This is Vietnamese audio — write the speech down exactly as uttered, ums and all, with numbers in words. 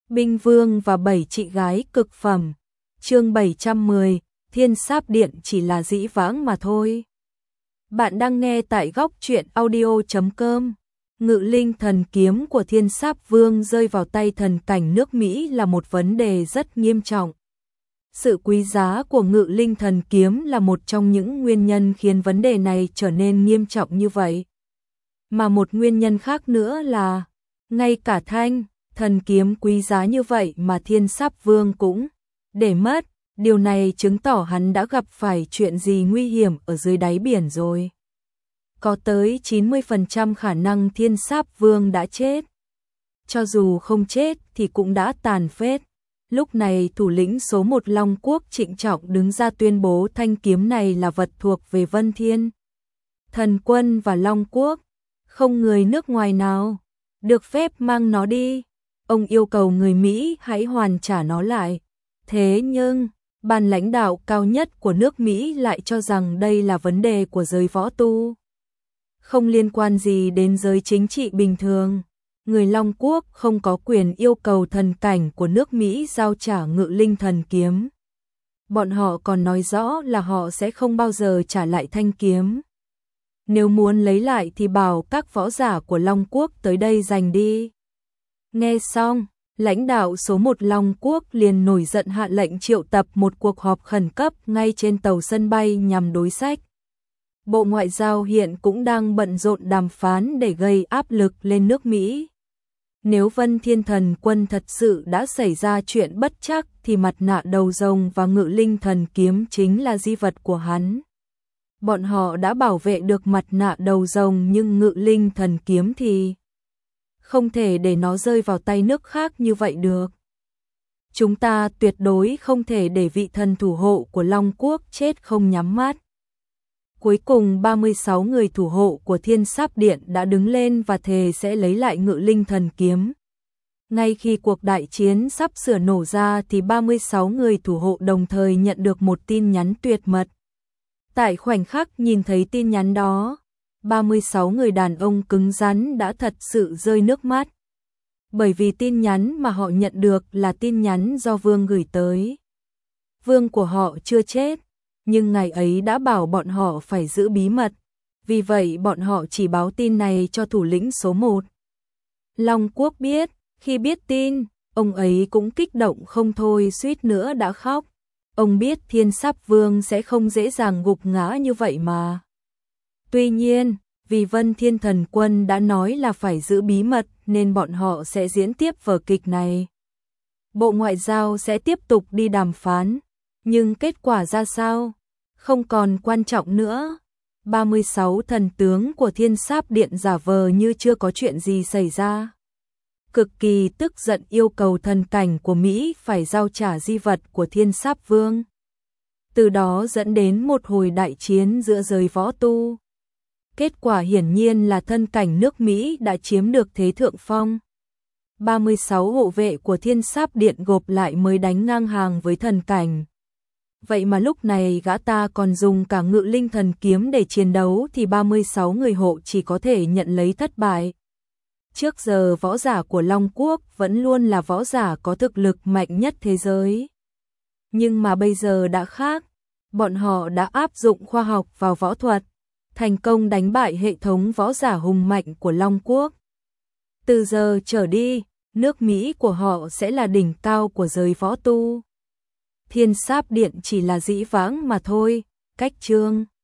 Binh Vương và bảy chị gái cực phẩm. Chương bảy trăm mười, Thiên Sáp Điện chỉ là dĩ vãng mà thôi. Bạn đang nghe tại góc truyện audio chấm com. Ngự linh thần kiếm của Thiên Sáp Vương rơi vào tay thần cảnh nước Mỹ là một vấn đề rất nghiêm trọng. Sự quý giá của ngự linh thần kiếm là một trong những nguyên nhân khiến vấn đề này trở nên nghiêm trọng như vậy. Mà một nguyên nhân khác nữa là, ngay cả thanh, thần kiếm quý giá như vậy mà Thiên Sáp Vương cũng để mất, điều này chứng tỏ hắn đã gặp phải chuyện gì nguy hiểm ở dưới đáy biển rồi. Có tới chín mươi phần trăm khả năng Thiên Sáp Vương đã chết. Cho dù không chết thì cũng đã tàn phết. Lúc này thủ lĩnh số một Long Quốc trịnh trọng đứng ra tuyên bố thanh kiếm này là vật thuộc về Vân Thiên Thần Quân và Long Quốc. Không người nước ngoài nào được phép mang nó đi. Ông yêu cầu người Mỹ hãy hoàn trả nó lại. Thế nhưng, ban lãnh đạo cao nhất của nước Mỹ lại cho rằng đây là vấn đề của giới võ tu. Không liên quan gì đến giới chính trị bình thường. Người Long Quốc không có quyền yêu cầu thần cảnh của nước Mỹ giao trả ngự linh thần kiếm. Bọn họ còn nói rõ là họ sẽ không bao giờ trả lại thanh kiếm. Nếu muốn lấy lại thì bảo các võ giả của Long Quốc tới đây giành đi. Nghe xong, lãnh đạo số một Long Quốc liền nổi giận hạ lệnh triệu tập một cuộc họp khẩn cấp ngay trên tàu sân bay nhằm đối sách. Bộ Ngoại giao hiện cũng đang bận rộn đàm phán để gây áp lực lên nước Mỹ. Nếu Vân Thiên Thần Quân thật sự đã xảy ra chuyện bất trắc thì mặt nạ đầu rồng và ngự linh thần kiếm chính là di vật của hắn. Bọn họ đã bảo vệ được mặt nạ đầu rồng nhưng ngự linh thần kiếm thì không thể để nó rơi vào tay nước khác như vậy được. Chúng ta tuyệt đối không thể để vị thần thủ hộ của Long Quốc chết không nhắm mắt. Cuối cùng ba mươi sáu người thủ hộ của Thiên Sáp Điện đã đứng lên và thề sẽ lấy lại ngự linh thần kiếm. Ngay khi cuộc đại chiến sắp sửa nổ ra thì ba mươi sáu người thủ hộ đồng thời nhận được một tin nhắn tuyệt mật. Tại khoảnh khắc nhìn thấy tin nhắn đó, ba mươi sáu người đàn ông cứng rắn đã thật sự rơi nước mắt. Bởi vì tin nhắn mà họ nhận được là tin nhắn do Vương gửi tới. Vương của họ chưa chết, nhưng ngày ấy đã bảo bọn họ phải giữ bí mật. Vì vậy bọn họ chỉ báo tin này cho thủ lĩnh số một. Long Quốc biết, khi biết tin, ông ấy cũng kích động không thôi, suýt nữa đã khóc. Ông biết Thiên Sáp Vương sẽ không dễ dàng gục ngã như vậy mà. Tuy nhiên, vì Vân Thiên Thần Quân đã nói là phải giữ bí mật nên bọn họ sẽ diễn tiếp vở kịch này. Bộ Ngoại giao sẽ tiếp tục đi đàm phán, nhưng kết quả ra sao? Không còn quan trọng nữa. ba mươi sáu thần tướng của Thiên Sáp Điện giả vờ như chưa có chuyện gì xảy ra. Cực kỳ tức giận yêu cầu thần cảnh của Mỹ phải giao trả di vật của Thiên Sáp Vương. Từ đó dẫn đến một hồi đại chiến giữa giới võ tu. Kết quả hiển nhiên là thân cảnh nước Mỹ đã chiếm được thế thượng phong. ba mươi sáu hộ vệ của Thiên Sáp Điện gộp lại mới đánh ngang hàng với thần cảnh. Vậy mà lúc này gã ta còn dùng cả ngự linh thần kiếm để chiến đấu thì ba mươi sáu người hộ chỉ có thể nhận lấy thất bại. Trước giờ võ giả của Long Quốc vẫn luôn là võ giả có thực lực mạnh nhất thế giới. Nhưng mà bây giờ đã khác, bọn họ đã áp dụng khoa học vào võ thuật, thành công đánh bại hệ thống võ giả hùng mạnh của Long Quốc. Từ giờ trở đi, nước Mỹ của họ sẽ là đỉnh cao của giới võ tu. Thiên Sáp Điện chỉ là dĩ vãng mà thôi. Cách chương